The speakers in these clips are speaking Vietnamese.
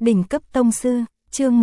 Đỉnh cấp tông sư, chương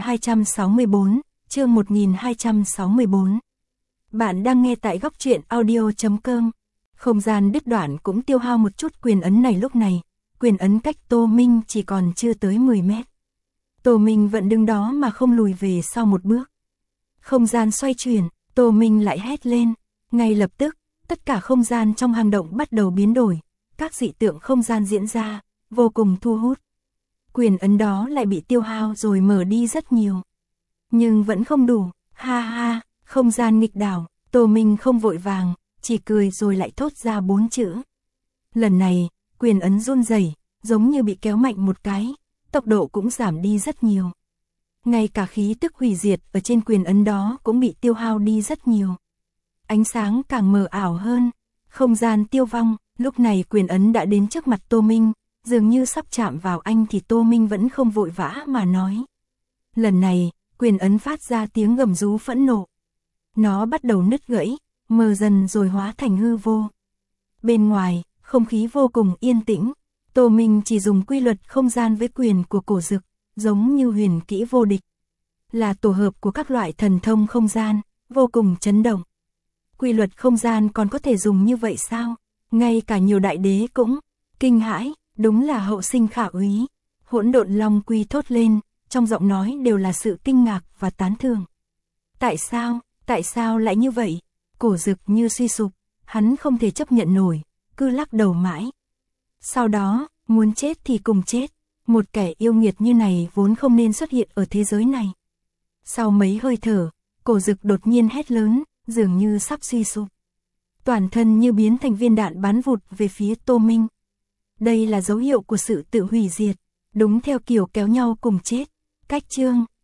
1264, chương 1264. Bạn đang nghe tại góc truyện audio.com. Không gian đứt đoạn cũng tiêu hao một chút quyền ấn này lúc này. Quyền ấn cách Tô Minh chỉ còn chưa tới 10 mét. Tô Minh vẫn đứng đó mà không lùi về sau một bước. Không gian xoay chuyển, Tô Minh lại hét lên. Ngay lập tức, tất cả không gian trong hang động bắt đầu biến đổi. Các dị tượng không gian diễn ra, vô cùng thu hút. Quyền ấn đó lại bị tiêu hao rồi mở đi rất nhiều. Nhưng vẫn không đủ, ha ha, không gian nghịch đảo, Tô Minh không vội vàng, chỉ cười rồi lại thốt ra 4 chữ. Lần này, quyền ấn run rẩy, giống như bị kéo mạnh một cái, tốc độ cũng giảm đi rất nhiều. Ngay cả khí tức hủy diệt ở trên quyền ấn đó cũng bị tiêu hao đi rất nhiều. Ánh sáng càng mờ ảo hơn, không gian tiêu vong, lúc này quyền ấn đã đến trước mặt Tô Minh. Dường như sắp chạm vào anh thì Tô Minh vẫn không vội vã mà nói. Lần này, quyền ấn phát ra tiếng gầm rú phẫn nộ. Nó bắt đầu nứt gãy, mờ dần rồi hóa thành hư vô. Bên ngoài, không khí vô cùng yên tĩnh. Tô Minh chỉ dùng quy luật không gian với quyền của cổ dực, giống như huyền kỹ vô địch. Là tổ hợp của các loại thần thông không gian, vô cùng chấn động. Quy luật không gian còn có thể dùng như vậy sao? Ngay cả nhiều đại đế cũng kinh hãi. Đúng là hậu sinh khả úy. Hỗn độn long quy thốt lên, trong giọng nói đều là sự kinh ngạc và tán thưởng. Tại sao lại như vậy? Cổ dực như suy sụp, hắn không thể chấp nhận nổi, cứ lắc đầu mãi. Sau đó, muốn chết thì cùng chết, một kẻ yêu nghiệt như này vốn không nên xuất hiện ở thế giới này. Sau mấy hơi thở, cổ dực đột nhiên hét lớn, dường như sắp suy sụp. Toàn thân như biến thành viên đạn bắn vụt về phía Tô Minh. Đây là dấu hiệu của sự tự hủy diệt, đúng theo kiểu kéo nhau cùng chết. Cách chương,